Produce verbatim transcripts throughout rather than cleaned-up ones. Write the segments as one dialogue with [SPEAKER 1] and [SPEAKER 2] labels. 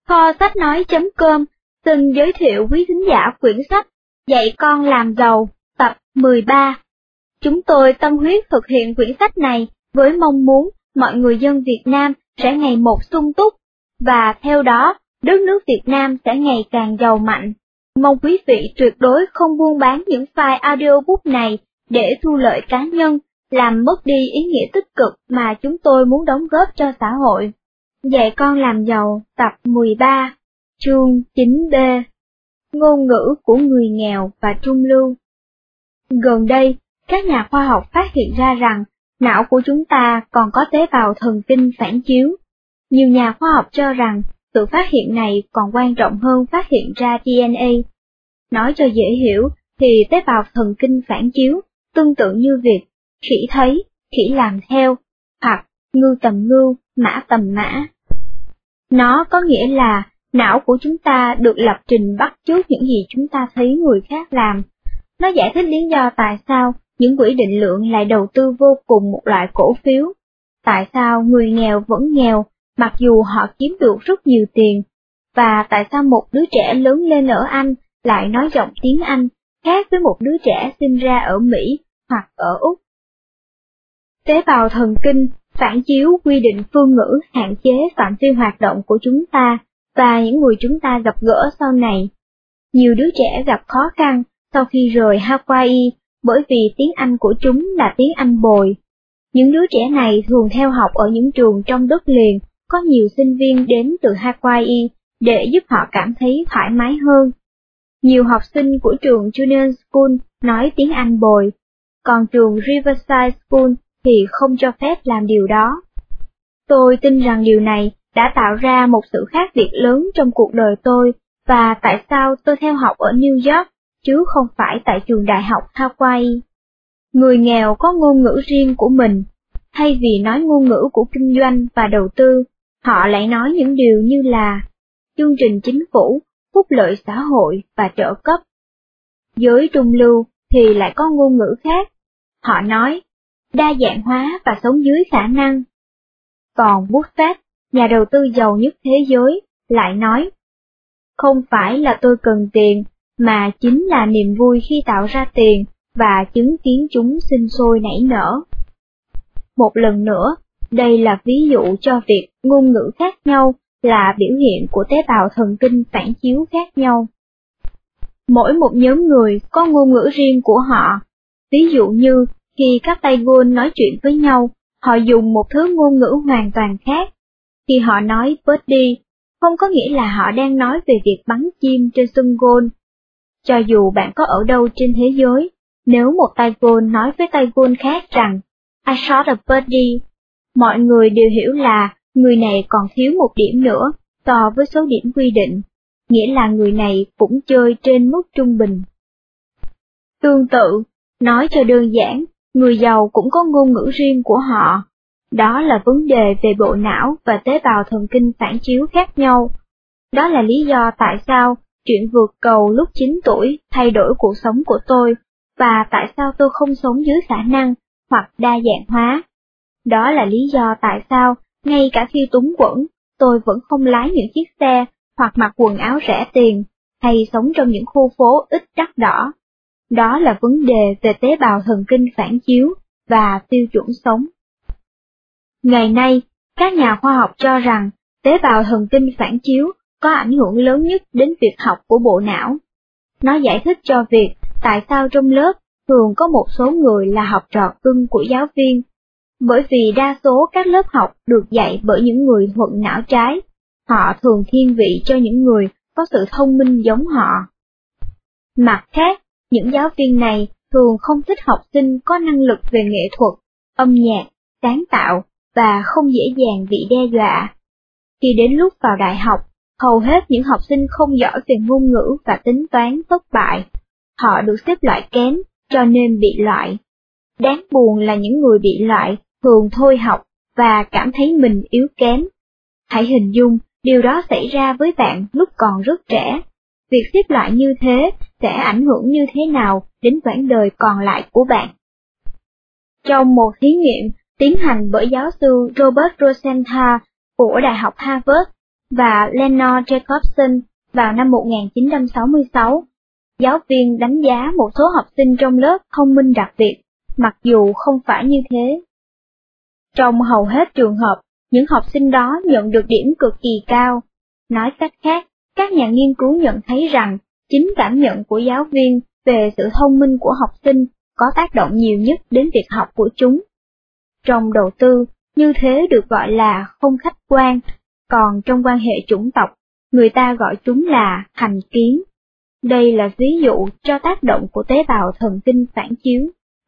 [SPEAKER 1] Kho sách nói.com xin giới thiệu quý thính giả quyển sách Dạy con làm giàu, tập mười ba. Chúng tôi tâm huyết thực hiện quyển sách này với mong muốn mọi người dân Việt Nam sẽ ngày một sung túc, và theo đó, đất nước Việt Nam sẽ ngày càng giàu mạnh. Mong quý vị tuyệt đối không buôn bán những file audiobook này để thu lợi cá nhân, làm mất đi ý nghĩa tích cực mà chúng tôi muốn đóng góp cho xã hội. Dạy con làm giàu, tập mười ba, chương chín B. Ngôn ngữ của người nghèo và trung lưu. Gần đây, các nhà khoa học phát hiện ra rằng não của chúng ta còn có tế bào thần kinh phản chiếu. Nhiều nhà khoa học cho rằng sự phát hiện này còn quan trọng hơn phát hiện ra đê en a. Nói cho dễ hiểu thì tế bào thần kinh phản chiếu tương tự như việc khỉ thấy, khỉ làm theo, hoặc ngưu tầm ngưu, mã tầm mã. Nó có nghĩa là não của chúng ta được lập trình bắt chước những gì chúng ta thấy người khác làm. Nó giải thích lý do tại sao những quỹ định lượng lại đầu tư vô cùng một loại cổ phiếu. Tại sao người nghèo vẫn nghèo, mặc dù họ kiếm được rất nhiều tiền, và tại sao một đứa trẻ lớn lên ở Anh lại nói giọng tiếng Anh khác với một đứa trẻ sinh ra ở Mỹ hoặc ở Úc. Tế bào thần kinh phản chiếu quy định phương ngữ hạn chế phạm vi hoạt động của chúng ta và những người chúng ta gặp gỡ sau này. Nhiều đứa trẻ gặp khó khăn sau khi rời Hawaii bởi vì tiếng Anh của chúng là tiếng Anh bồi. Những đứa trẻ này thường theo học ở những trường trong đất liền, có nhiều sinh viên đến từ Hawaii để giúp họ cảm thấy thoải mái hơn. Nhiều học sinh của trường Junior School nói tiếng Anh bồi, còn trường Riverside School thì không cho phép làm điều đó. Tôi tin rằng điều này đã tạo ra một sự khác biệt lớn trong cuộc đời tôi, và tại sao tôi theo học ở New York, chứ không phải tại trường đại học Hawaii. Người nghèo có ngôn ngữ riêng của mình. Thay vì nói ngôn ngữ của kinh doanh và đầu tư, họ lại nói những điều như là chương trình chính phủ, phúc lợi xã hội và trợ cấp. Giới trung lưu thì lại có ngôn ngữ khác. Họ nói đa dạng hóa và sống dưới khả năng. Còn Buffett, nhà đầu tư giàu nhất thế giới, lại nói, không phải là tôi cần tiền, mà chính là niềm vui khi tạo ra tiền và chứng kiến chúng sinh sôi nảy nở. Một lần nữa, đây là ví dụ cho việc ngôn ngữ khác nhau là biểu hiện của tế bào thần kinh phản chiếu khác nhau. Mỗi một nhóm người có ngôn ngữ riêng của họ. Ví dụ như, khi các tay golf nói chuyện với nhau, họ dùng một thứ ngôn ngữ hoàn toàn khác. Khi họ nói birdie, không có nghĩa là họ đang nói về việc bắn chim trên sân golf. Cho dù bạn có ở đâu trên thế giới, nếu một tay golf nói với tay golf khác rằng, I shot a birdie, mọi người đều hiểu là người này còn thiếu một điểm nữa so với số điểm quy định, nghĩa là người này cũng chơi trên mức trung bình. Tương tự, nói cho đơn giản, người giàu cũng có ngôn ngữ riêng của họ. Đó là vấn đề về bộ não và tế bào thần kinh phản chiếu khác nhau. Đó là lý do tại sao chuyện vượt cầu lúc chín tuổi thay đổi cuộc sống của tôi, và tại sao tôi không sống dưới khả năng hoặc đa dạng hóa. Đó là lý do tại sao, ngay cả khi túng quẫn, tôi vẫn không lái những chiếc xe, hoặc mặc quần áo rẻ tiền, hay sống trong những khu phố ít đắt đỏ. Đó là vấn đề về tế bào thần kinh phản chiếu và tiêu chuẩn sống. Ngày nay, các nhà khoa học cho rằng tế bào thần kinh phản chiếu có ảnh hưởng lớn nhất đến việc học của bộ não. Nó giải thích cho việc tại sao trong lớp thường có một số người là học trò cưng của giáo viên, bởi vì đa số các lớp học được dạy bởi những người thuận não trái, họ thường thiên vị cho những người có sự thông minh giống họ. Mặt khác, những giáo viên này thường không thích học sinh có năng lực về nghệ thuật, âm nhạc, sáng tạo, và không dễ dàng bị đe dọa. Khi đến lúc vào đại học, hầu hết những học sinh không giỏi về ngôn ngữ và tính toán thất bại. Họ được xếp loại kém, cho nên bị loại. Đáng buồn là những người bị loại thường thôi học và cảm thấy mình yếu kém. Hãy hình dung điều đó xảy ra với bạn lúc còn rất trẻ. Việc xếp loại như thế sẽ ảnh hưởng như thế nào đến quãng đời còn lại của bạn. Trong một thí nghiệm tiến hành bởi giáo sư Robert Rosenthal của Đại học Harvard, và Leonard Jacobson vào năm một nghìn chín trăm sáu mươi sáu. Giáo viên đánh giá một số học sinh trong lớp thông minh đặc biệt, mặc dù không phải như thế. Trong hầu hết trường hợp, những học sinh đó nhận được điểm cực kỳ cao. Nói cách khác, các nhà nghiên cứu nhận thấy rằng chính cảm nhận của giáo viên về sự thông minh của học sinh có tác động nhiều nhất đến việc học của chúng. Trong đầu tư, như thế được gọi là không khách quan, còn trong quan hệ chủng tộc, người ta gọi chúng là thành kiến. Đây là ví dụ cho tác động của tế bào thần kinh phản chiếu.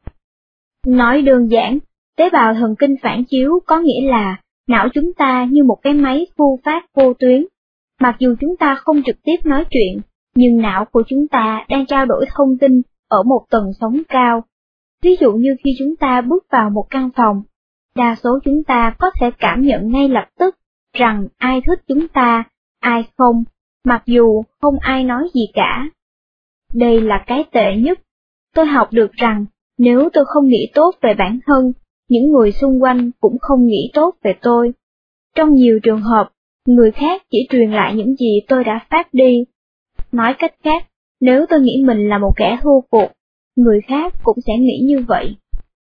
[SPEAKER 1] Nói đơn giản, tế bào thần kinh phản chiếu có nghĩa là não chúng ta như một cái máy thu phát vô tuyến. Mặc dù chúng ta không trực tiếp nói chuyện, nhưng não của chúng ta đang trao đổi thông tin ở một tần sóng cao. Ví dụ như khi chúng ta bước vào một căn phòng, đa số chúng ta có thể cảm nhận ngay lập tức rằng ai thích chúng ta, ai không, mặc dù không ai nói gì cả. Đây là cái tệ nhất. Tôi học được rằng nếu tôi không nghĩ tốt về bản thân, những người xung quanh cũng không nghĩ tốt về tôi. Trong nhiều trường hợp, người khác chỉ truyền lại những gì tôi đã phát đi. Nói cách khác, nếu tôi nghĩ mình là một kẻ thua cuộc, người khác cũng sẽ nghĩ như vậy.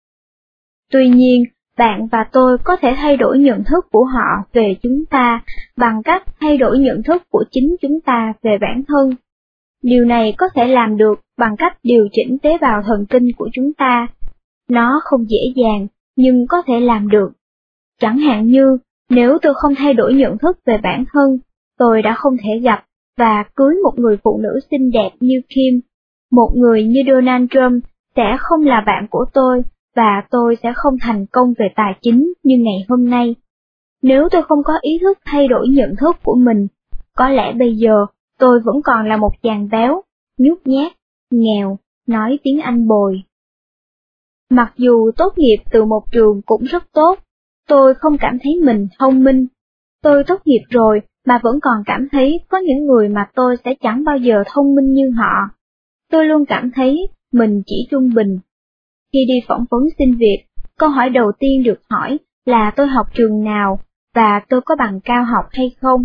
[SPEAKER 1] Tuy nhiên, bạn và tôi có thể thay đổi nhận thức của họ về chúng ta bằng cách thay đổi nhận thức của chính chúng ta về bản thân. Điều này có thể làm được bằng cách điều chỉnh tế bào thần kinh của chúng ta. Nó không dễ dàng, nhưng có thể làm được. Chẳng hạn như, nếu tôi không thay đổi nhận thức về bản thân, tôi đã không thể gặp và cưới một người phụ nữ xinh đẹp như Kim. Một người như Donald Trump sẽ không là bạn của tôi, và tôi sẽ không thành công về tài chính như ngày hôm nay. Nếu tôi không có ý thức thay đổi nhận thức của mình, có lẽ bây giờ tôi vẫn còn là một chàng béo, nhút nhát, nghèo, nói tiếng Anh bồi. Mặc dù tốt nghiệp từ một trường cũng rất tốt, tôi không cảm thấy mình thông minh. Tôi tốt nghiệp rồi mà vẫn còn cảm thấy có những người mà tôi sẽ chẳng bao giờ thông minh như họ. Tôi luôn cảm thấy mình chỉ trung bình. Khi đi phỏng vấn xin việc, câu hỏi đầu tiên được hỏi là tôi học trường nào và tôi có bằng cao học hay không.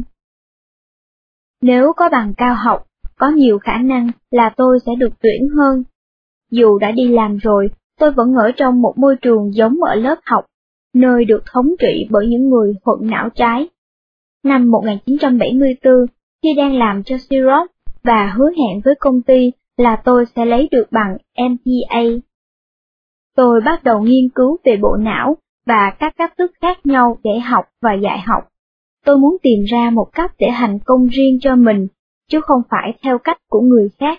[SPEAKER 1] Nếu có bằng cao học, có nhiều khả năng là tôi sẽ được tuyển hơn. Dù đã đi làm rồi, tôi vẫn ở trong một môi trường giống ở lớp học, nơi được thống trị bởi những người thuận não trái. Năm một nghìn chín trăm bảy mươi tư, khi đang làm cho Xerox và hứa hẹn với công ty là tôi sẽ lấy được bằng M B A. Tôi bắt đầu nghiên cứu về bộ não và các cách thức khác nhau để học và dạy học. Tôi muốn tìm ra một cách để thành công riêng cho mình, chứ không phải theo cách của người khác.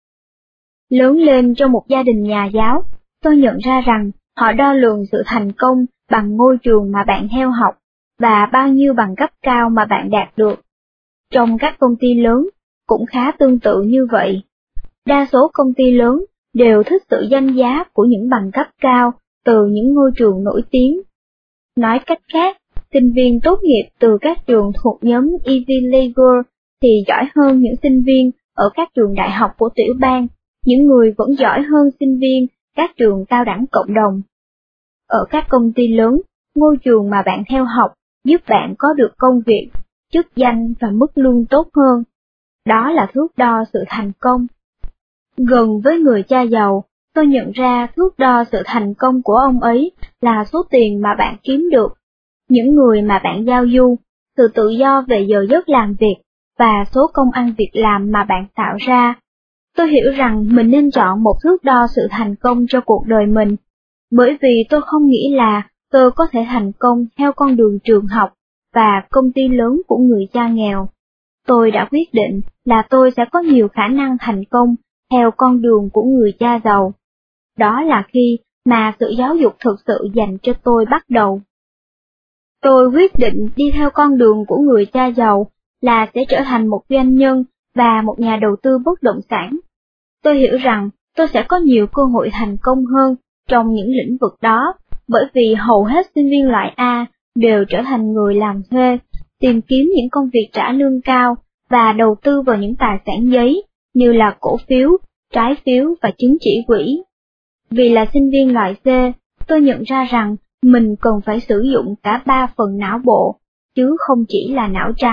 [SPEAKER 1] Lớn lên trong một gia đình nhà giáo, tôi nhận ra rằng họ đo lường sự thành công bằng ngôi trường mà bạn theo học và bao nhiêu bằng cấp cao mà bạn đạt được. Trong các công ty lớn, cũng khá tương tự như vậy. Đa số công ty lớn đều thích sự danh giá của những bằng cấp cao từ những ngôi trường nổi tiếng. Nói cách khác, sinh viên tốt nghiệp từ các trường thuộc nhóm Ivy League thì giỏi hơn những sinh viên ở các trường đại học của tiểu bang, những người vẫn giỏi hơn sinh viên các trường cao đẳng cộng đồng. Ở các công ty lớn, ngôi trường mà bạn theo học giúp bạn có được công việc, chức danh và mức lương tốt hơn. Đó là thước đo sự thành công. Gần với người cha giàu, tôi nhận ra thước đo sự thành công của ông ấy là số tiền mà bạn kiếm được, những người mà bạn giao du, sự tự do về giờ giấc làm việc, và số công ăn việc làm mà bạn tạo ra. Tôi hiểu rằng mình nên chọn một thước đo sự thành công cho cuộc đời mình, bởi vì tôi không nghĩ là tôi có thể thành công theo con đường trường học và công ty lớn của người cha nghèo. Tôi đã quyết định là tôi sẽ có nhiều khả năng thành công theo con đường của người cha giàu. Đó là khi mà sự giáo dục thực sự dành cho tôi bắt đầu. Tôi quyết định đi theo con đường của người cha giàu là sẽ trở thành một doanh nhân và một nhà đầu tư bất động sản. Tôi hiểu rằng tôi sẽ có nhiều cơ hội thành công hơn trong những lĩnh vực đó, bởi vì hầu hết sinh viên loại A đều trở thành người làm thuê, tìm kiếm những công việc trả lương cao và đầu tư vào những tài sản giấy như là cổ phiếu, trái phiếu và chứng chỉ quỹ. Vì là sinh viên loại C, tôi nhận ra rằng mình cần phải sử dụng cả ba phần não bộ, chứ không chỉ là não trái.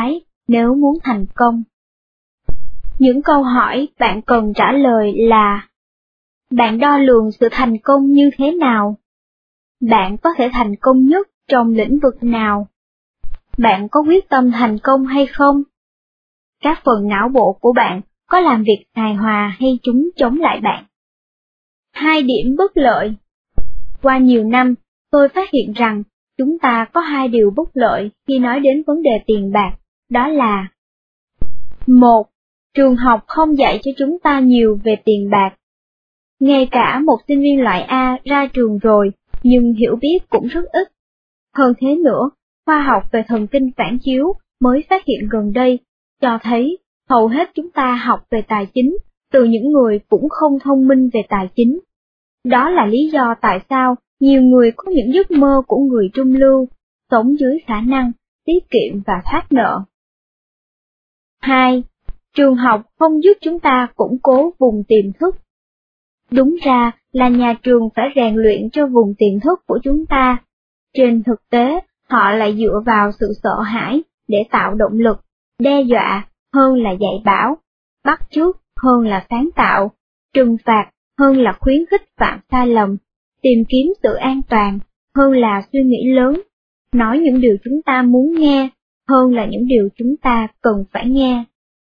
[SPEAKER 1] nếu muốn thành công. Những câu hỏi bạn cần trả lời là: bạn đo lường sự thành công như thế nào? Bạn có thể thành công nhất trong lĩnh vực nào? Bạn có quyết tâm thành công hay không? Các phần não bộ của bạn có làm việc hài hòa hay chúng chống lại bạn? Hai điểm bất lợi. Qua nhiều năm, tôi phát hiện rằng chúng ta có hai điều bất lợi khi nói đến vấn đề tiền bạc, đó là: một. Trường học không dạy cho chúng ta nhiều về tiền bạc. Ngay cả một sinh viên loại A ra trường rồi, nhưng hiểu biết cũng rất ít. Hơn thế nữa, khoa học về thần kinh phản chiếu mới phát hiện gần đây, cho thấy hầu hết chúng ta học về tài chính từ những người cũng không thông minh về tài chính. Đó là lý do tại sao nhiều người có những giấc mơ của người trung lưu, sống dưới khả năng, tiết kiệm và thoát nợ. Hai. Trường học không giúp chúng ta củng cố vùng tiềm thức. Đúng ra là nhà trường phải rèn luyện cho vùng tiềm thức của chúng ta. Trên thực tế, họ lại dựa vào sự sợ hãi để tạo động lực, đe dọa hơn là dạy bảo, bắt chước hơn là sáng tạo, trừng phạt hơn là khuyến khích phạm sai lầm, tìm kiếm sự an toàn hơn là suy nghĩ lớn, nói những điều chúng ta muốn nghe hơn là những điều chúng ta cần phải nghe.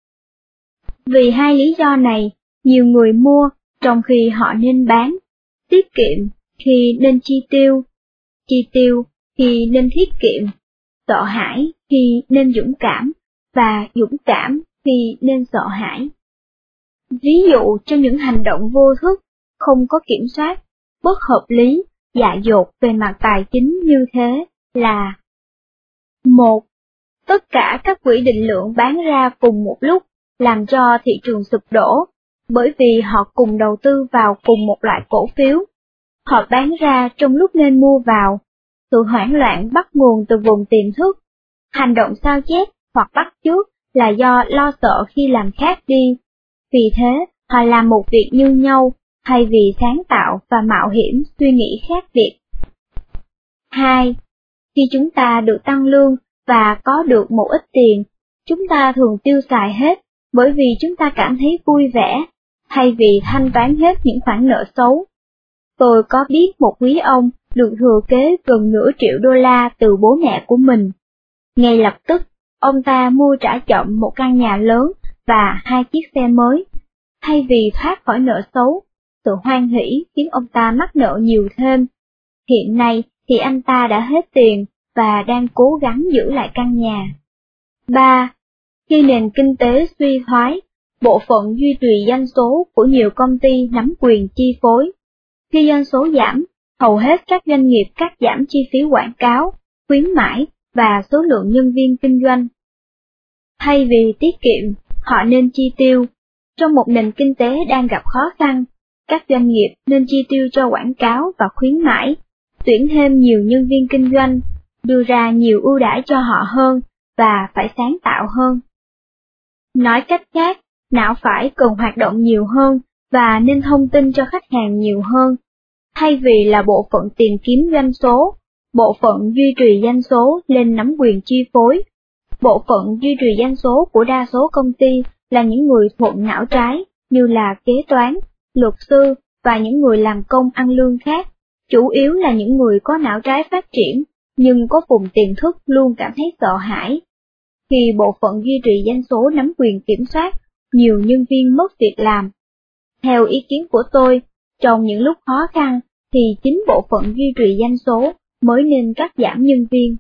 [SPEAKER 1] Vì hai lý do này, nhiều người mua trong khi họ nên bán, tiết kiệm khi nên chi tiêu, chi tiêu khi nên tiết kiệm, sợ hãi khi nên dũng cảm, và dũng cảm khi nên sợ hãi. Ví dụ cho những hành động vô thức, không có kiểm soát, bất hợp lý, dại dột về mặt tài chính như thế là: một. Tất cả các quỹ định lượng bán ra cùng một lúc, làm cho thị trường sụp đổ, bởi vì họ cùng đầu tư vào cùng một loại cổ phiếu. Họ bán ra trong lúc nên mua vào. Sự hoảng loạn bắt nguồn từ vùng tiềm thức. Hành động sao chép hoặc bắt chước là do lo sợ khi làm khác đi. Vì thế, họ làm một việc như nhau, thay vì sáng tạo và mạo hiểm suy nghĩ khác biệt. Hai. Khi chúng ta được tăng lương và có được một ít tiền, chúng ta thường tiêu xài hết, bởi vì chúng ta cảm thấy vui vẻ, thay vì thanh toán hết những khoản nợ xấu. Tôi có biết một quý ông được thừa kế gần nửa triệu đô la từ bố mẹ của mình. Ngay lập tức, ông ta mua trả chậm một căn nhà lớn và hai chiếc xe mới. Thay vì thoát khỏi nợ xấu, sự hoan hỷ khiến ông ta mắc nợ nhiều thêm. Hiện nay thì anh ta đã hết tiền và đang cố gắng giữ lại căn nhà. Ba. Khi nền kinh tế suy thoái, bộ phận duy trì doanh số của nhiều công ty nắm quyền chi phối. Khi doanh số giảm, hầu hết các doanh nghiệp cắt giảm chi phí quảng cáo, khuyến mãi và số lượng nhân viên kinh doanh. Thay vì tiết kiệm, họ nên chi tiêu. Trong một nền kinh tế đang gặp khó khăn, các doanh nghiệp nên chi tiêu cho quảng cáo và khuyến mãi, tuyển thêm nhiều nhân viên kinh doanh, đưa ra nhiều ưu đãi cho họ hơn và phải sáng tạo hơn. Nói cách khác, não phải cần hoạt động nhiều hơn và nên thông tin cho khách hàng nhiều hơn. Thay vì là bộ phận tìm kiếm doanh số, bộ phận duy trì doanh số lên nắm quyền chi phối. Bộ phận duy trì doanh số của đa số công ty là những người thuận não trái như là kế toán, luật sư và những người làm công ăn lương khác, chủ yếu là những người có não trái phát triển nhưng có vùng tiềm thức luôn cảm thấy sợ hãi. Khi bộ phận duy trì doanh số nắm quyền kiểm soát, nhiều nhân viên mất việc làm. Theo ý kiến của tôi, trong những lúc khó khăn thì chính bộ phận duy trì doanh số mới nên cắt giảm nhân viên.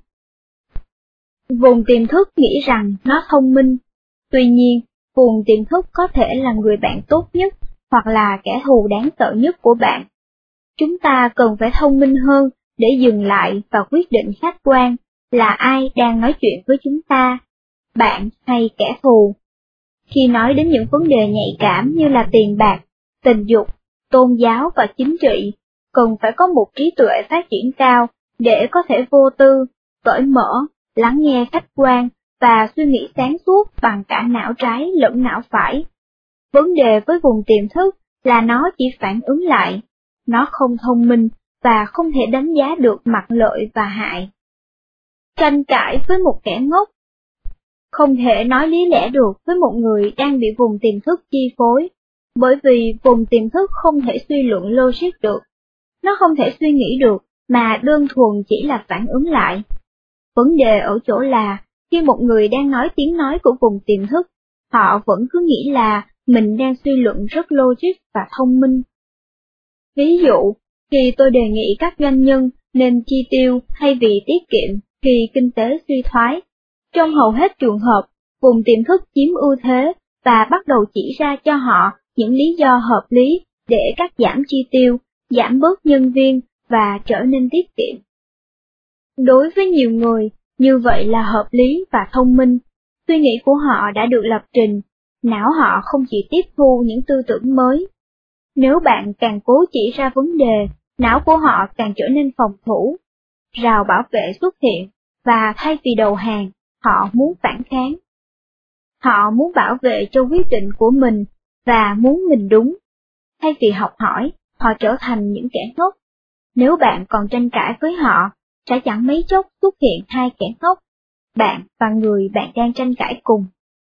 [SPEAKER 1] Vùng tiềm thức nghĩ rằng nó thông minh, tuy nhiên, vùng tiềm thức có thể là người bạn tốt nhất hoặc là kẻ thù đáng sợ nhất của bạn. Chúng ta cần phải thông minh hơn để dừng lại và quyết định khách quan là ai đang nói chuyện với chúng ta, bạn hay kẻ thù. Khi nói đến những vấn đề nhạy cảm như là tiền bạc, tình dục, tôn giáo và chính trị, cần phải có một trí tuệ phát triển cao để có thể vô tư, cởi mở, lắng nghe khách quan và suy nghĩ sáng suốt bằng cả não trái lẫn não phải. Vấn đề với vùng tiềm thức là nó chỉ phản ứng lại, nó không thông minh và không thể đánh giá được mặt lợi và hại. Tranh cãi với một kẻ ngốc. Không thể nói lý lẽ được với một người đang bị vùng tiềm thức chi phối, bởi vì vùng tiềm thức không thể suy luận logic được. Nó không thể suy nghĩ được, mà đơn thuần chỉ là phản ứng lại. Vấn đề ở chỗ là, khi một người đang nói tiếng nói của vùng tiềm thức, họ vẫn cứ nghĩ là mình đang suy luận rất logic và thông minh. Ví dụ, khi tôi đề nghị các doanh nhân nên chi tiêu thay vì tiết kiệm khi kinh tế suy thoái, trong hầu hết trường hợp, vùng tiềm thức chiếm ưu thế và bắt đầu chỉ ra cho họ những lý do hợp lý để cắt giảm chi tiêu, giảm bớt nhân viên và trở nên tiết kiệm. Đối với nhiều người, như vậy là hợp lý và thông minh, suy nghĩ của họ đã được lập trình, não họ không chỉ tiếp thu những tư tưởng mới. Nếu bạn càng cố chỉ ra vấn đề, não của họ càng trở nên phòng thủ. Rào bảo vệ xuất hiện, và thay vì đầu hàng, họ muốn phản kháng. Họ muốn bảo vệ cho quyết định của mình, và muốn mình đúng. Thay vì học hỏi, họ trở thành những kẻ ngốc. Nếu bạn còn tranh cãi với họ, sẽ chẳng mấy chốc xuất hiện hai kẻ ngốc, bạn và người bạn đang tranh cãi cùng.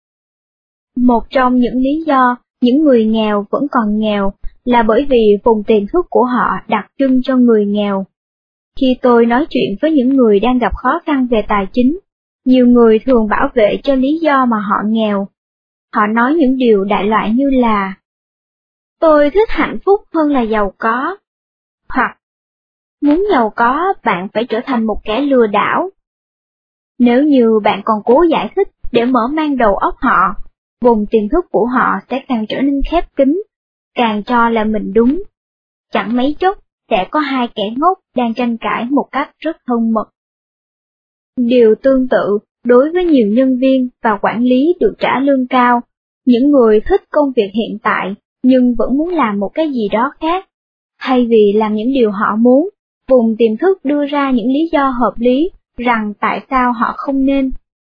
[SPEAKER 1] Một trong những lý do những người nghèo vẫn còn nghèo là bởi vì vùng tiềm thức của họ đặc trưng cho người nghèo. Khi tôi nói chuyện với những người đang gặp khó khăn về tài chính, nhiều người thường bảo vệ cho lý do mà họ nghèo. Họ nói những điều đại loại như là tôi thích hạnh phúc hơn là giàu có, hoặc muốn giàu có bạn phải trở thành một kẻ lừa đảo. Nếu như bạn còn cố giải thích để mở mang đầu óc họ, vùng tiềm thức của họ sẽ càng trở nên khép kín, càng cho là mình đúng. Chẳng mấy chốc sẽ có hai kẻ ngốc đang tranh cãi một cách rất thân mật. Điều tương tự đối với nhiều nhân viên và quản lý được trả lương cao, những người thích công việc hiện tại nhưng vẫn muốn làm một cái gì đó khác. Thay vì làm những điều họ muốn, vùng tiềm thức đưa ra những lý do hợp lý rằng tại sao họ không nên.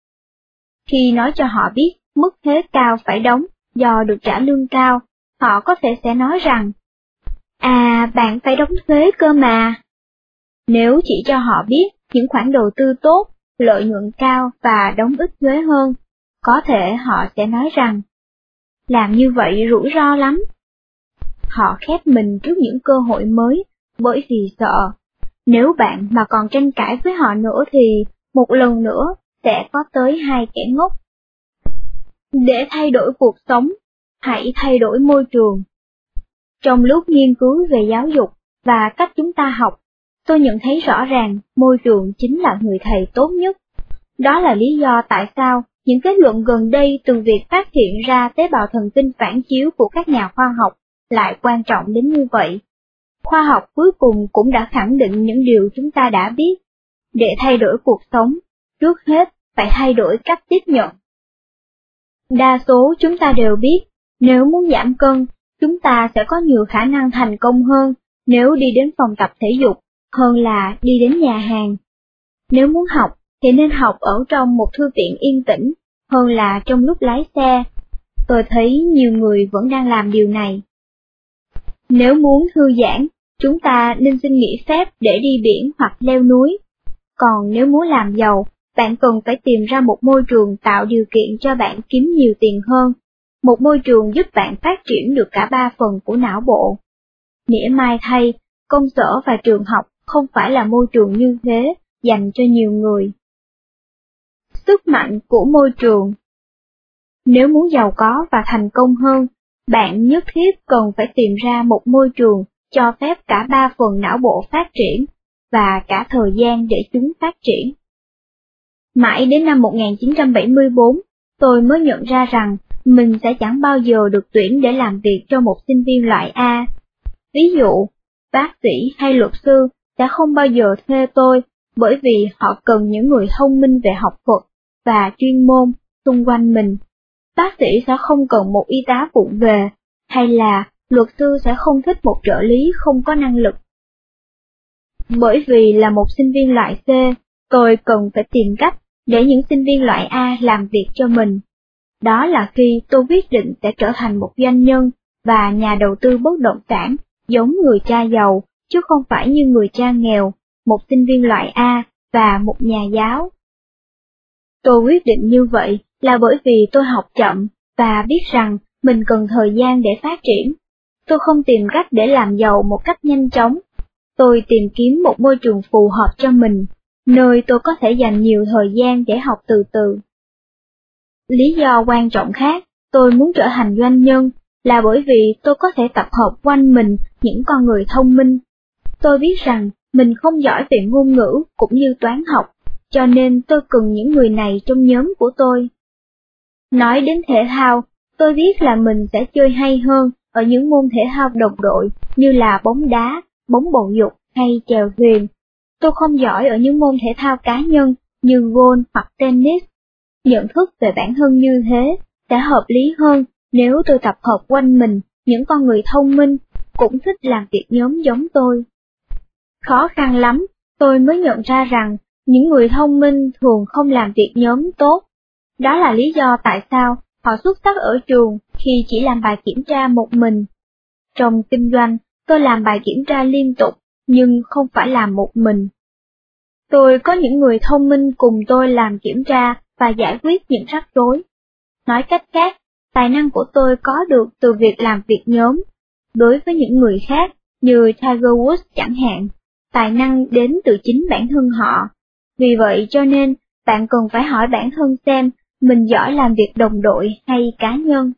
[SPEAKER 1] Khi nói cho họ biết mức thuế cao phải đóng do được trả lương cao, họ có thể sẽ nói rằng, à bạn phải đóng thuế cơ mà. Nếu chỉ cho họ biết những khoản đầu tư tốt, lợi nhuận cao và đóng ít thuế hơn, có thể họ sẽ nói rằng, làm như vậy rủi ro lắm. Họ khép mình trước những cơ hội mới bởi vì sợ, nếu bạn mà còn tranh cãi với họ nữa thì một lần nữa sẽ có tới hai kẻ ngốc. Để thay đổi cuộc sống, hãy thay đổi môi trường. Trong lúc nghiên cứu về giáo dục và cách chúng ta học, tôi nhận thấy rõ ràng môi trường chính là người thầy tốt nhất. Đó là lý do tại sao những kết luận gần đây từ việc phát hiện ra tế bào thần kinh phản chiếu của các nhà khoa học lại quan trọng đến như vậy. Khoa học cuối cùng cũng đã khẳng định những điều chúng ta đã biết. Để thay đổi cuộc sống, trước hết phải thay đổi cách tiếp nhận. Đa số chúng ta đều biết, nếu muốn giảm cân, chúng ta sẽ có nhiều khả năng thành công hơn nếu đi đến phòng tập thể dục, hơn là đi đến nhà hàng. Nếu muốn học, thì nên học ở trong một thư viện yên tĩnh, hơn là trong lúc lái xe. Tôi thấy nhiều người vẫn đang làm điều này. Nếu muốn thư giãn, chúng ta nên xin nghỉ phép để đi biển hoặc leo núi. Còn nếu muốn làm giàu, bạn cần phải tìm ra một môi trường tạo điều kiện cho bạn kiếm nhiều tiền hơn, một môi trường giúp bạn phát triển được cả ba phần của não bộ. Mỉa mai thay, công sở và trường học không phải là môi trường như thế, dành cho nhiều người. Sức mạnh của môi trường. Nếu muốn giàu có và thành công hơn, bạn nhất thiết cần phải tìm ra một môi trường cho phép cả ba phần não bộ phát triển, và cả thời gian để chúng phát triển. Mãi đến năm một nghìn chín trăm bảy mươi tư, tôi mới nhận ra rằng mình sẽ chẳng bao giờ được tuyển để làm việc cho một sinh viên loại A. Ví dụ, bác sĩ hay luật sư sẽ không bao giờ thuê tôi, bởi vì họ cần những người thông minh về học thuật và chuyên môn xung quanh mình. Bác sĩ sẽ không cần một y tá vụng về, hay là luật sư sẽ không thích một trợ lý không có năng lực. Bởi vì là một sinh viên loại C, tôi cần phải tìm cách để những sinh viên loại A làm việc cho mình. Đó là khi tôi quyết định sẽ trở thành một doanh nhân và nhà đầu tư bất động sản, giống người cha giàu, chứ không phải như người cha nghèo, một sinh viên loại A và một nhà giáo. Tôi quyết định như vậy là bởi vì tôi học chậm và biết rằng mình cần thời gian để phát triển. Tôi không tìm cách để làm giàu một cách nhanh chóng. Tôi tìm kiếm một môi trường phù hợp cho mình, nơi tôi có thể dành nhiều thời gian để học từ từ. Lý do quan trọng khác tôi muốn trở thành doanh nhân là bởi vì tôi có thể tập hợp quanh mình những con người thông minh. Tôi biết rằng mình không giỏi về ngôn ngữ cũng như toán học, cho nên tôi cần những người này trong nhóm của tôi. Nói đến thể thao, tôi biết là mình sẽ chơi hay hơn ở những môn thể thao đồng đội như là bóng đá, bóng bầu dục hay chèo thuyền. Tôi không giỏi ở những môn thể thao cá nhân như golf hoặc tennis. Nhận thức về bản thân như thế sẽ hợp lý hơn nếu tôi tập hợp quanh mình những con người thông minh, cũng thích làm việc nhóm giống tôi. Khó khăn lắm, tôi mới nhận ra rằng những người thông minh thường không làm việc nhóm tốt. Đó là lý do tại sao họ xuất sắc ở trường khi chỉ làm bài kiểm tra một mình. Trong kinh doanh, tôi làm bài kiểm tra liên tục, nhưng không phải làm một mình. Tôi có những người thông minh cùng tôi làm kiểm tra và giải quyết những rắc rối. Nói cách khác, tài năng của tôi có được từ việc làm việc nhóm. Đối với những người khác, như Tiger Woods chẳng hạn, tài năng đến từ chính bản thân họ. Vì vậy cho nên, bạn cần phải hỏi bản thân xem mình giỏi làm việc đồng đội hay cá nhân.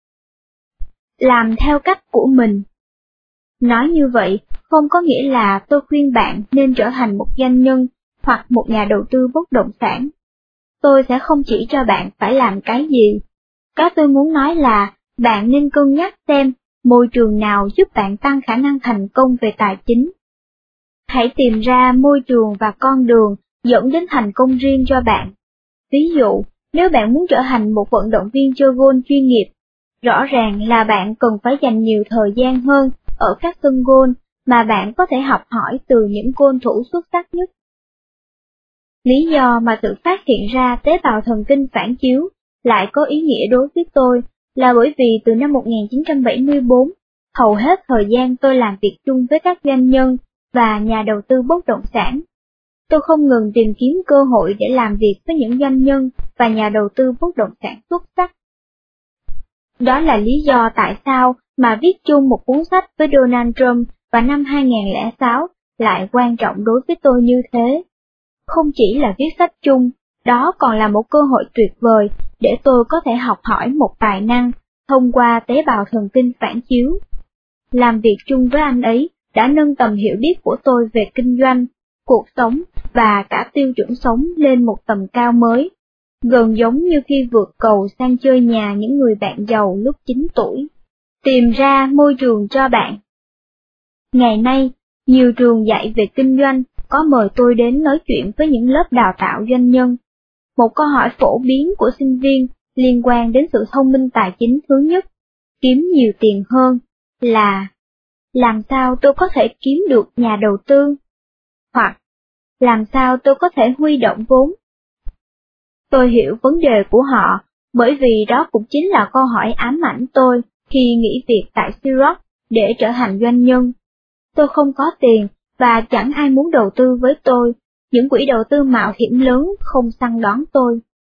[SPEAKER 1] Làm theo cách của mình. Nói như vậy không có nghĩa là tôi khuyên bạn nên trở thành một doanh nhân hoặc một nhà đầu tư bất động sản. Tôi sẽ không chỉ cho bạn phải làm cái gì. Cái tôi muốn nói là bạn nên cân nhắc xem môi trường nào giúp bạn tăng khả năng thành công về tài chính. Hãy tìm ra môi trường và con đường dẫn đến thành công riêng cho bạn. Ví dụ, nếu bạn muốn trở thành một vận động viên chơi golf chuyên nghiệp, rõ ràng là bạn cần phải dành nhiều thời gian hơn ở các sân golf mà bạn có thể học hỏi từ những golf thủ xuất sắc nhất. Lý do mà sự phát hiện ra tế bào thần kinh phản chiếu lại có ý nghĩa đối với tôi là bởi vì từ năm một nghìn chín trăm bảy mươi tư, hầu hết thời gian tôi làm việc chung với các doanh nhân và nhà đầu tư bất động sản. Tôi không ngừng tìm kiếm cơ hội để làm việc với những doanh nhân và nhà đầu tư bất động sản xuất sắc. Đó là lý do tại sao mà viết chung một cuốn sách với Donald Trump vào năm hai nghìn không trăm lẻ sáu lại quan trọng đối với tôi như thế. Không chỉ là viết sách chung, đó còn là một cơ hội tuyệt vời để tôi có thể học hỏi một tài năng thông qua tế bào thần kinh phản chiếu. Làm việc chung với anh ấy đã nâng tầm hiểu biết của tôi về kinh doanh, cuộc sống và cả tiêu chuẩn sống lên một tầm cao mới, gần giống như khi vượt cầu sang chơi nhà những người bạn giàu lúc chín tuổi. Tìm ra môi trường cho bạn. Ngày nay, nhiều trường dạy về kinh doanh có mời tôi đến nói chuyện với những lớp đào tạo doanh nhân. Một câu hỏi phổ biến của sinh viên liên quan đến sự thông minh tài chính thứ nhất, kiếm nhiều tiền hơn, là làm sao tôi có thể kiếm được nhà đầu tư? Hoặc làm sao tôi có thể huy động vốn? Tôi hiểu vấn đề của họ, bởi vì đó cũng chính là câu hỏi ám ảnh tôi khi nghỉ việc tại Xerox để trở thành doanh nhân. Tôi không có tiền và chẳng ai muốn đầu tư với tôi, những quỹ đầu tư mạo hiểm lớn không săn đón tôi.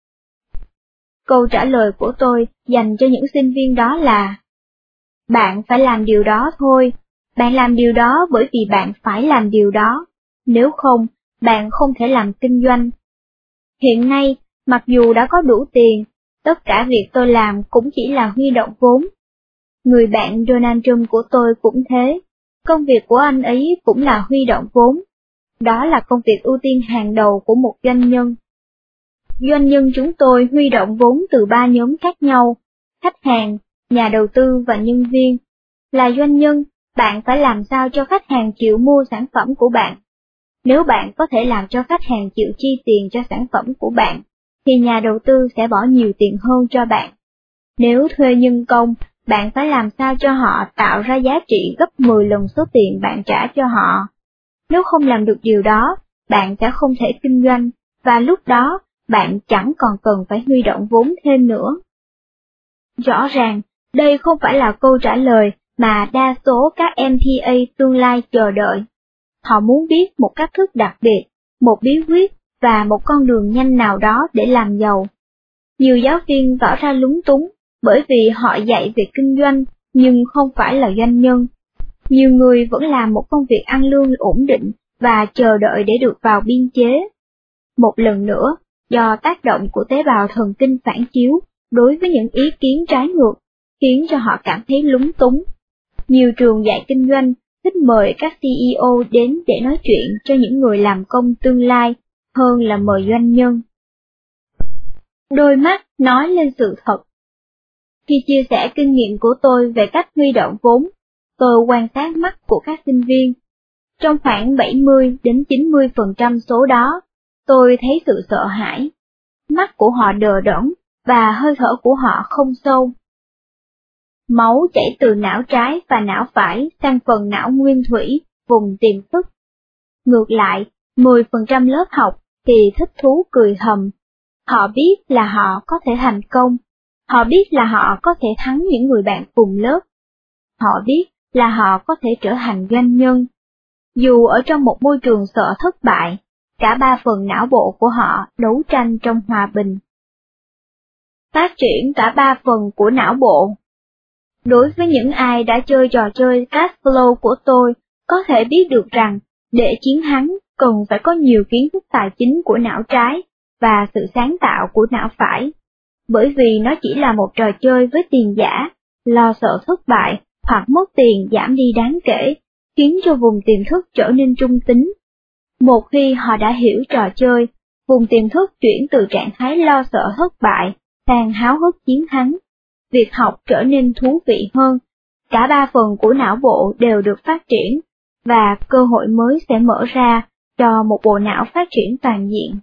[SPEAKER 1] Câu trả lời của tôi dành cho những sinh viên đó là: bạn phải làm điều đó thôi, bạn làm điều đó bởi vì bạn phải làm điều đó, nếu không, bạn không thể làm kinh doanh. Hiện nay, mặc dù đã có đủ tiền, tất cả việc tôi làm cũng chỉ là huy động vốn. Người bạn Donald Trump của tôi cũng thế, công việc của anh ấy cũng là huy động vốn. Đó là công việc ưu tiên hàng đầu của một doanh nhân. Doanh nhân chúng tôi huy động vốn từ ba nhóm khác nhau: khách hàng, nhà đầu tư và nhân viên. Là doanh nhân, bạn phải làm sao cho khách hàng chịu mua sản phẩm của bạn. Nếu bạn có thể làm cho khách hàng chịu chi tiền cho sản phẩm của bạn, thì nhà đầu tư sẽ bỏ nhiều tiền hơn cho bạn. Nếu thuê nhân công, bạn phải làm sao cho họ tạo ra giá trị gấp mười lần số tiền bạn trả cho họ. Nếu không làm được điều đó, bạn sẽ không thể kinh doanh, và lúc đó, bạn chẳng còn cần phải huy động vốn thêm nữa. Rõ ràng, đây không phải là câu trả lời mà đa số các em tê a tương lai chờ đợi. Họ muốn biết một cách thức đặc biệt, một bí quyết và một con đường nhanh nào đó để làm giàu. Nhiều giáo viên tỏ ra lúng túng bởi vì họ dạy về kinh doanh nhưng không phải là doanh nhân. Nhiều người vẫn làm một công việc ăn lương ổn định và chờ đợi để được vào biên chế. Một lần nữa, do tác động của tế bào thần kinh phản chiếu đối với những ý kiến trái ngược, khiến cho họ cảm thấy lúng túng. Nhiều trường dạy kinh doanh thích mời các xê e ô đến để nói chuyện cho những người làm công tương lai hơn là mời doanh nhân. Đôi mắt nói lên sự thật. Khi chia sẻ kinh nghiệm của tôi về cách huy động vốn, tôi quan sát mắt của các sinh viên. Trong khoảng bảy mươi đến chín mươi phần trăm số đó, tôi thấy sự sợ hãi. Mắt của họ đờ đẫn và hơi thở của họ không sâu. Máu chảy từ não trái và não phải sang phần não nguyên thủy, vùng tiềm thức. Ngược lại, mười phần trăm lớp học thì thích thú cười thầm. Họ biết là họ có thể thành công. Họ biết là họ có thể thắng những người bạn cùng lớp. Họ biết là họ có thể trở thành doanh nhân. Dù ở trong một môi trường sợ thất bại, cả ba phần não bộ của họ đấu tranh trong hòa bình. Phát triển cả ba phần của não bộ. Đối với những ai đã chơi trò chơi cash flow của tôi, có thể biết được rằng, để chiến thắng, cần phải có nhiều kiến thức tài chính của não trái và sự sáng tạo của não phải. Bởi vì nó chỉ là một trò chơi với tiền giả, lo sợ thất bại hoặc mất tiền giảm đi đáng kể, khiến cho vùng tiềm thức trở nên trung tính. Một khi họ đã hiểu trò chơi, vùng tiềm thức chuyển từ trạng thái lo sợ thất bại sang háo hức chiến thắng. Việc học trở nên thú vị hơn, cả ba phần của não bộ đều được phát triển, và cơ hội mới sẽ mở ra cho một bộ não phát triển toàn diện.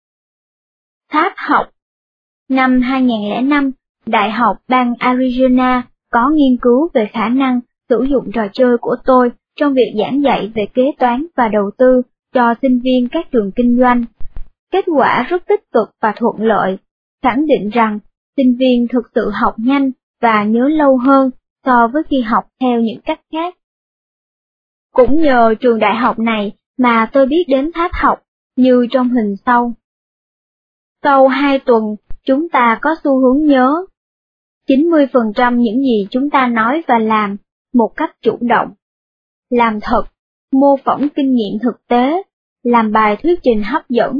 [SPEAKER 1] Tháp học. Năm hai nghìn không trăm lẻ năm, Đại học bang Arizona có nghiên cứu về khả năng sử dụng trò chơi của tôi trong việc giảng dạy về kế toán và đầu tư cho sinh viên các trường kinh doanh. Kết quả rất tích cực và thuận lợi, khẳng định rằng sinh viên thực sự học nhanh và nhớ lâu hơn so với khi học theo những cách khác. Cũng nhờ trường đại học này mà tôi biết đến tháp học, như trong hình sau. Sau hai tuần, chúng ta có xu hướng nhớ chín mươi phần trăm những gì chúng ta nói và làm một cách chủ động. Làm thật, mô phỏng kinh nghiệm thực tế, làm bài thuyết trình hấp dẫn.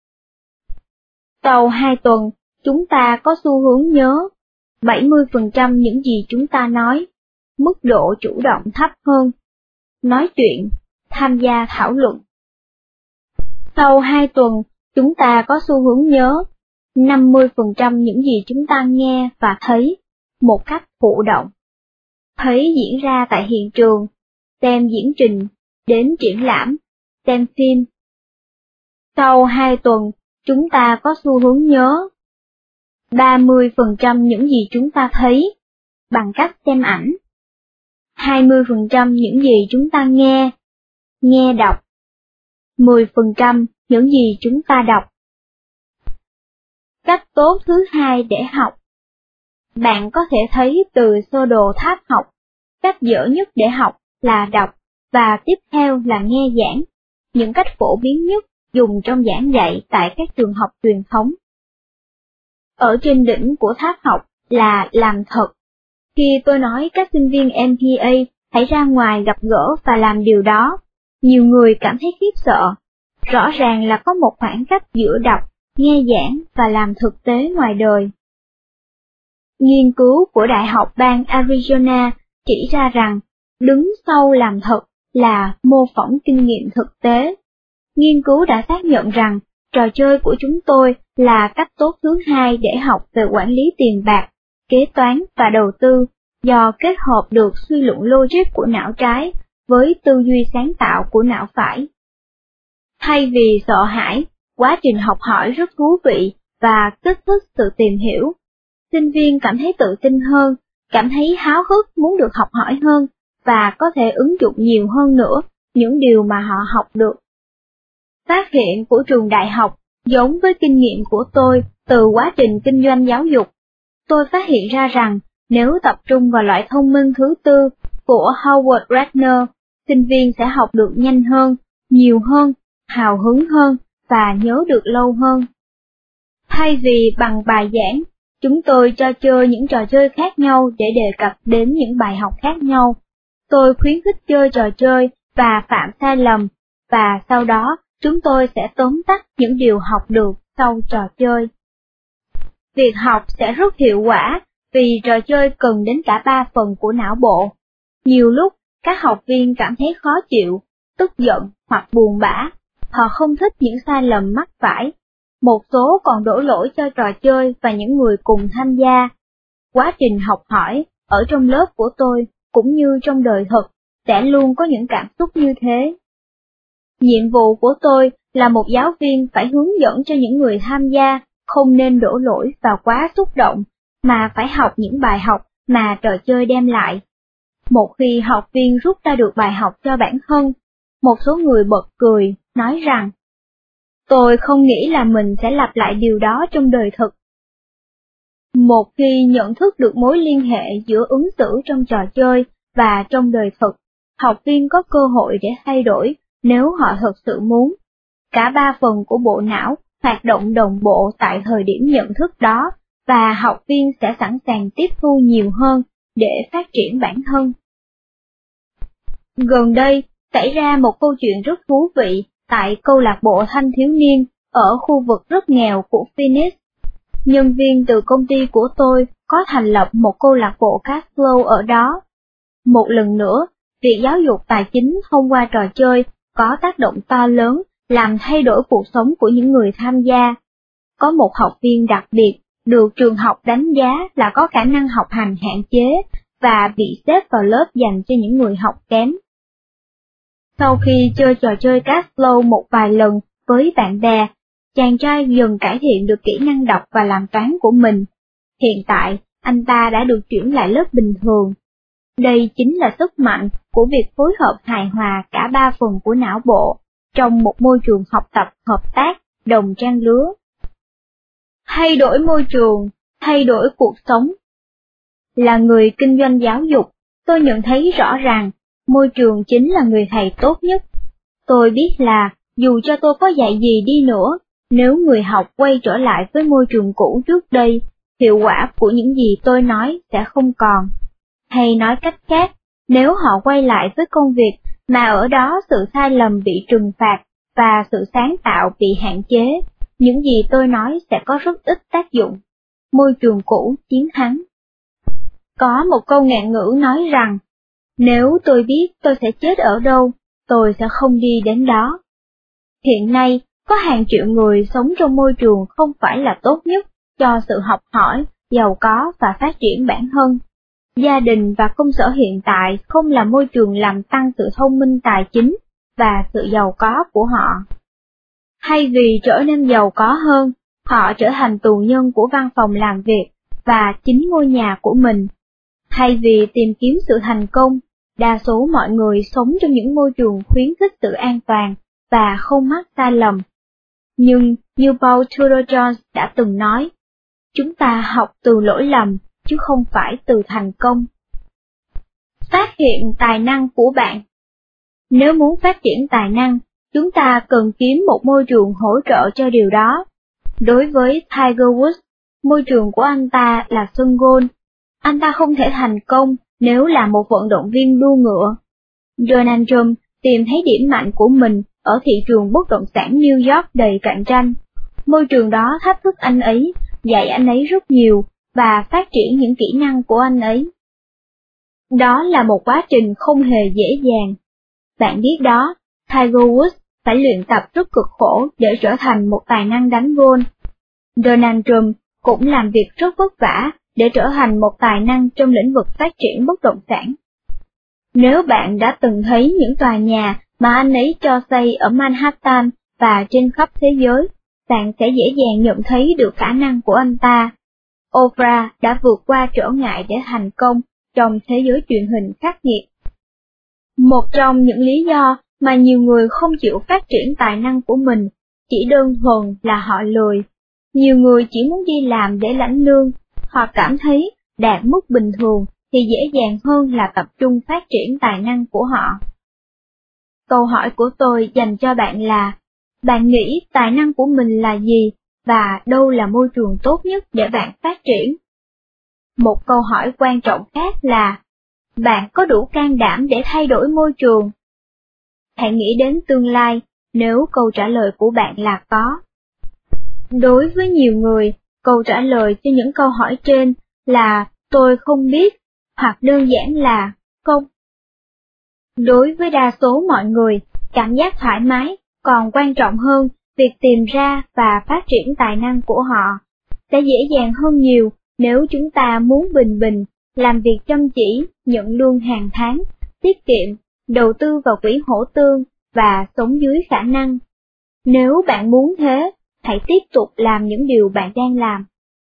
[SPEAKER 1] Sau hai tuần, chúng ta có xu hướng nhớ bảy mươi phần trăm những gì chúng ta nói, mức độ chủ động thấp hơn. Nói chuyện, tham gia thảo luận. Sau hai tuần, chúng ta có xu hướng nhớ năm mươi phần trăm những gì chúng ta nghe và thấy, một cách thụ động. Thấy diễn ra tại hiện trường, xem diễn trình, đến triển lãm, xem phim. Sau hai tuần, chúng ta có xu hướng nhớ ba mươi phần trăm những gì chúng ta thấy, bằng cách xem ảnh. hai mươi phần trăm những gì chúng ta nghe, nghe đọc. mười phần trăm những gì chúng ta đọc. Cách tốt thứ hai để học. Bạn có thể thấy từ sơ đồ tháp học, cách dở nhất để học là đọc, và tiếp theo là nghe giảng, những cách phổ biến nhất dùng trong giảng dạy tại các trường học truyền thống. Ở trên đỉnh của tháp học là làm thật. Khi tôi nói các sinh viên em pê a hãy ra ngoài gặp gỡ và làm điều đó, nhiều người cảm thấy khiếp sợ. Rõ ràng là có một khoảng cách giữa đọc, nghe giảng và làm thực tế ngoài đời. Nghiên cứu của Đại học bang Arizona chỉ ra rằng, đứng sau làm thật là mô phỏng kinh nghiệm thực tế. Nghiên cứu đã xác nhận rằng, trò chơi của chúng tôi là cách tốt thứ hai để học về quản lý tiền bạc, kế toán và đầu tư, do kết hợp được suy luận logic của não trái với tư duy sáng tạo của não phải. Thay vì sợ hãi, quá trình học hỏi rất thú vị và kích thích sự tìm hiểu. Sinh viên cảm thấy tự tin hơn, cảm thấy háo hức muốn được học hỏi hơn, và có thể ứng dụng nhiều hơn nữa những điều mà họ học được. Phát hiện của trường đại học giống với kinh nghiệm của tôi từ quá trình kinh doanh giáo dục. Tôi phát hiện ra rằng, nếu tập trung vào loại thông minh thứ tư của Howard Gardner, sinh viên sẽ học được nhanh hơn, nhiều hơn, hào hứng hơn và nhớ được lâu hơn. Thay vì bằng bài giảng, chúng tôi cho chơi những trò chơi khác nhau để đề cập đến những bài học khác nhau. Tôi khuyến khích chơi trò chơi và phạm sai lầm, và sau đó chúng tôi sẽ tóm tắt những điều học được sau trò chơi. Việc học sẽ rất hiệu quả vì trò chơi cần đến cả ba phần của não bộ. Nhiều lúc, các học viên cảm thấy khó chịu, tức giận hoặc buồn bã. Họ không thích những sai lầm mắc phải. Một số còn đổ lỗi cho trò chơi và những người cùng tham gia. Quá trình học hỏi, ở trong lớp của tôi, cũng như trong đời thực, sẽ luôn có những cảm xúc như thế. Nhiệm vụ của tôi là một giáo viên phải hướng dẫn cho những người tham gia không nên đổ lỗi và quá xúc động, mà phải học những bài học mà trò chơi đem lại. Một khi học viên rút ra được bài học cho bản thân, một số người bật cười, nói rằng, tôi không nghĩ là mình sẽ lặp lại điều đó trong đời thực. Một khi nhận thức được mối liên hệ giữa ứng xử trong trò chơi và trong đời thực, học viên có cơ hội để thay đổi nếu họ thực sự muốn. Cả ba phần của bộ não hoạt động đồng bộ tại thời điểm nhận thức đó, và học viên sẽ sẵn sàng tiếp thu nhiều hơn để phát triển bản thân. Gần đây, xảy ra một câu chuyện rất thú vị tại câu lạc bộ thanh thiếu niên ở khu vực rất nghèo của Phoenix. Nhân viên từ công ty của tôi có thành lập một câu lạc bộ cash flow ở đó. Một lần nữa, việc giáo dục tài chính thông qua trò chơi có tác động to lớn làm thay đổi cuộc sống của những người tham gia. Có một học viên đặc biệt được trường học đánh giá là có khả năng học hành hạn chế và bị xếp vào lớp dành cho những người học kém. Sau khi chơi trò chơi cash flow một vài lần với bạn bè, chàng trai dần cải thiện được kỹ năng đọc và làm toán của mình. Hiện tại, anh ta đã được chuyển lại lớp bình thường. Đây chính là sức mạnh của việc phối hợp hài hòa cả ba phần của não bộ trong một môi trường học tập hợp tác, đồng trang lứa. Thay đổi môi trường, thay đổi cuộc sống. Là người kinh doanh giáo dục, tôi nhận thấy rõ ràng, môi trường chính là người thầy tốt nhất. Tôi biết là, dù cho tôi có dạy gì đi nữa, nếu người học quay trở lại với môi trường cũ trước đây, hiệu quả của những gì tôi nói sẽ không còn. Hay nói cách khác, nếu họ quay lại với công việc mà ở đó sự sai lầm bị trừng phạt và sự sáng tạo bị hạn chế, những gì tôi nói sẽ có rất ít tác dụng. Môi trường cũ chiến thắng. Có một câu ngạn ngữ nói rằng, nếu tôi biết tôi sẽ chết ở đâu, tôi sẽ không đi đến đó. Hiện nay, có hàng triệu người sống trong môi trường không phải là tốt nhất cho sự học hỏi, giàu có và phát triển bản thân. Gia đình và công sở hiện tại không là môi trường làm tăng sự thông minh tài chính và sự giàu có của họ. Thay vì trở nên giàu có hơn, họ trở thành tù nhân của văn phòng làm việc và chính ngôi nhà của mình. Thay vì tìm kiếm sự thành công, đa số mọi người sống trong những môi trường khuyến khích sự an toàn và không mắc sai lầm. Nhưng, như Paul Tudor Jones đã từng nói, chúng ta học từ lỗi lầm, chứ không phải từ thành công. Phát hiện tài năng của bạn. Nếu muốn phát triển tài năng, chúng ta cần kiếm một môi trường hỗ trợ cho điều đó. Đối với Tiger Woods, môi trường của anh ta là sân golf. Anh ta không thể thành công nếu là một vận động viên đua ngựa. Donald Trump tìm thấy điểm mạnh của mình ở thị trường bất động sản New York đầy cạnh tranh. Môi trường đó thách thức anh ấy, dạy anh ấy rất nhiều, và phát triển những kỹ năng của anh ấy. Đó là một quá trình không hề dễ dàng. Bạn biết đó, Tiger Woods phải luyện tập rất cực khổ để trở thành một tài năng đánh golf. Donald Trump cũng làm việc rất vất vả để trở thành một tài năng trong lĩnh vực phát triển bất động sản. Nếu bạn đã từng thấy những tòa nhà mà anh ấy cho xây ở Manhattan và trên khắp thế giới, bạn sẽ dễ dàng nhận thấy được khả năng của anh ta. Oprah đã vượt qua trở ngại để thành công trong thế giới truyền hình khắc nghiệt. Một trong những lý do mà nhiều người không chịu phát triển tài năng của mình chỉ đơn thuần là họ lười. Nhiều người chỉ muốn đi làm để lãnh lương, hoặc cảm thấy đạt mức bình thường thì dễ dàng hơn là tập trung phát triển tài năng của họ. Câu hỏi của tôi dành cho bạn là, bạn nghĩ tài năng của mình là gì và đâu là môi trường tốt nhất để bạn phát triển? Một câu hỏi quan trọng khác là, bạn có đủ can đảm để thay đổi môi trường? Hãy nghĩ đến tương lai nếu câu trả lời của bạn là có. Đối với nhiều người, câu trả lời cho những câu hỏi trên là tôi không biết, hoặc đơn giản là không. Đối với đa số mọi người, cảm giác thoải mái còn quan trọng hơn việc tìm ra và phát triển tài năng của họ. Sẽ dễ dàng hơn nhiều nếu chúng ta muốn bình bình, làm việc chăm chỉ, nhận lương hàng tháng, tiết kiệm, đầu tư vào quỹ hỗ tương và sống dưới khả năng. Nếu bạn muốn thế, hãy tiếp tục làm những điều bạn đang làm.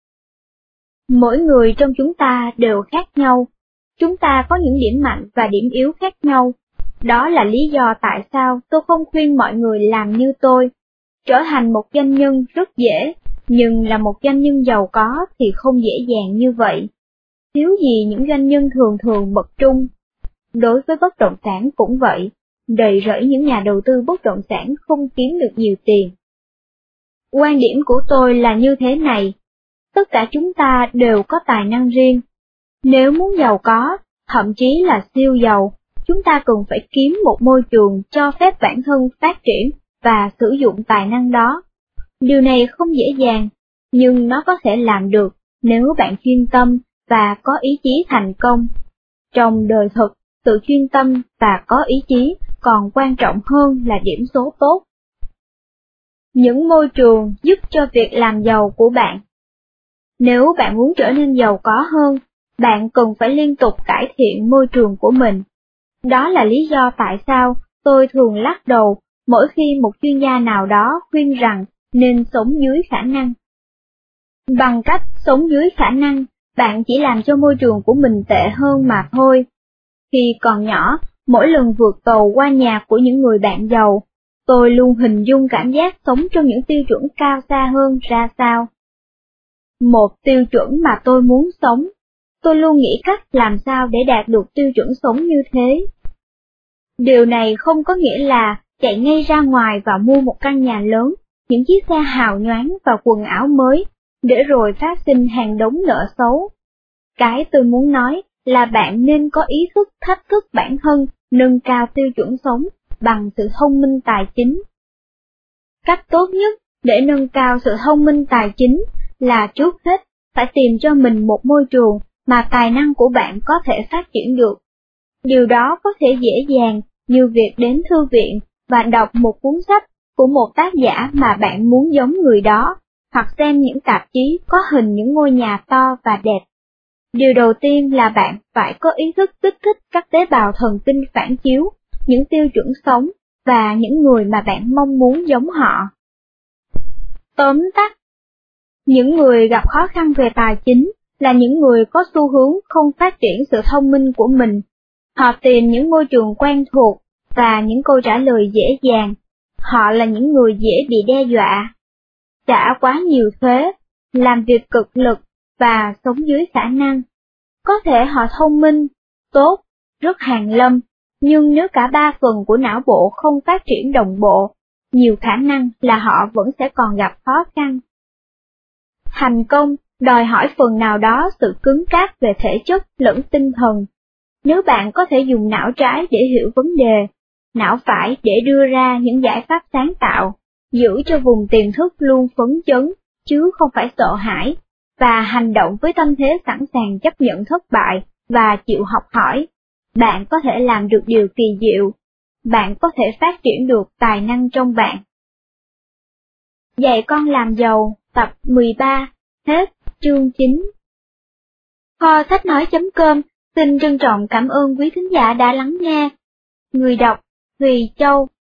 [SPEAKER 1] Mỗi người trong chúng ta đều khác nhau. Chúng ta có những điểm mạnh và điểm yếu khác nhau. Đó là lý do tại sao tôi không khuyên mọi người làm như tôi. Trở thành một doanh nhân rất dễ, nhưng là một doanh nhân giàu có thì không dễ dàng như vậy. Thiếu gì những doanh nhân thường thường bậc trung. Đối với bất động sản cũng vậy, đầy rẫy những nhà đầu tư bất động sản không kiếm được nhiều tiền. Quan điểm của tôi là như thế này, tất cả chúng ta đều có tài năng riêng. Nếu muốn giàu có, thậm chí là siêu giàu, chúng ta cần phải kiếm một môi trường cho phép bản thân phát triển và sử dụng tài năng đó. Điều này không dễ dàng, nhưng nó có thể làm được nếu bạn chuyên tâm và có ý chí thành công. Trong đời thực, sự chuyên tâm và có ý chí còn quan trọng hơn là điểm số tốt. Những môi trường giúp cho việc làm giàu của bạn. Nếu bạn muốn trở nên giàu có hơn, bạn cần phải liên tục cải thiện môi trường của mình. Đó là lý do tại sao tôi thường lắc đầu mỗi khi một chuyên gia nào đó khuyên rằng nên sống dưới khả năng. Bằng cách sống dưới khả năng, bạn chỉ làm cho môi trường của mình tệ hơn mà thôi. Khi còn nhỏ, mỗi lần vượt cầu qua nhà của những người bạn giàu, tôi luôn hình dung cảm giác sống trong những tiêu chuẩn cao xa hơn ra sao. Một tiêu chuẩn mà tôi muốn sống, tôi luôn nghĩ cách làm sao để đạt được tiêu chuẩn sống như thế. Điều này không có nghĩa là chạy ngay ra ngoài và mua một căn nhà lớn, những chiếc xe hào nhoáng và quần áo mới, để rồi phát sinh hàng đống nợ xấu. Cái tôi muốn nói là bạn nên có ý thức thách thức bản thân, nâng cao tiêu chuẩn sống bằng sự thông minh tài chính. Cách tốt nhất để nâng cao sự thông minh tài chính là trước hết phải tìm cho mình một môi trường mà tài năng của bạn có thể phát triển được. Điều đó có thể dễ dàng như việc đến thư viện và đọc một cuốn sách của một tác giả mà bạn muốn giống người đó, hoặc xem những tạp chí có hình những ngôi nhà to và đẹp. Điều đầu tiên là bạn phải có ý thức kích thích các tế bào thần kinh phản chiếu, những tiêu chuẩn sống và những người mà bạn mong muốn giống họ. Tóm tắt, những người gặp khó khăn về tài chính là những người có xu hướng không phát triển sự thông minh của mình. Họ tìm những môi trường quen thuộc và những câu trả lời dễ dàng. Họ là những người dễ bị đe dọa. Trả quá nhiều thuế, làm việc cực lực và sống dưới khả năng. Có thể họ thông minh, tốt, rất hàn lâm, nhưng nếu cả ba phần của não bộ không phát triển đồng bộ, nhiều khả năng là họ vẫn sẽ còn gặp khó khăn. Thành công đòi hỏi phần nào đó sự cứng cáp về thể chất lẫn tinh thần. Nếu bạn có thể dùng não trái để hiểu vấn đề, não phải để đưa ra những giải pháp sáng tạo, giữ cho vùng tiềm thức luôn phấn chấn, chứ không phải sợ hãi, và hành động với tâm thế sẵn sàng chấp nhận thất bại và chịu học hỏi, bạn có thể làm được điều kỳ diệu. Bạn có thể phát triển được tài năng trong bạn. Dạy con làm giàu, tập mười ba, hết, chương chín. Kho sách nói chấm com xin trân trọng cảm ơn quý thính giả đã lắng nghe. Người đọc, Thùy Châu.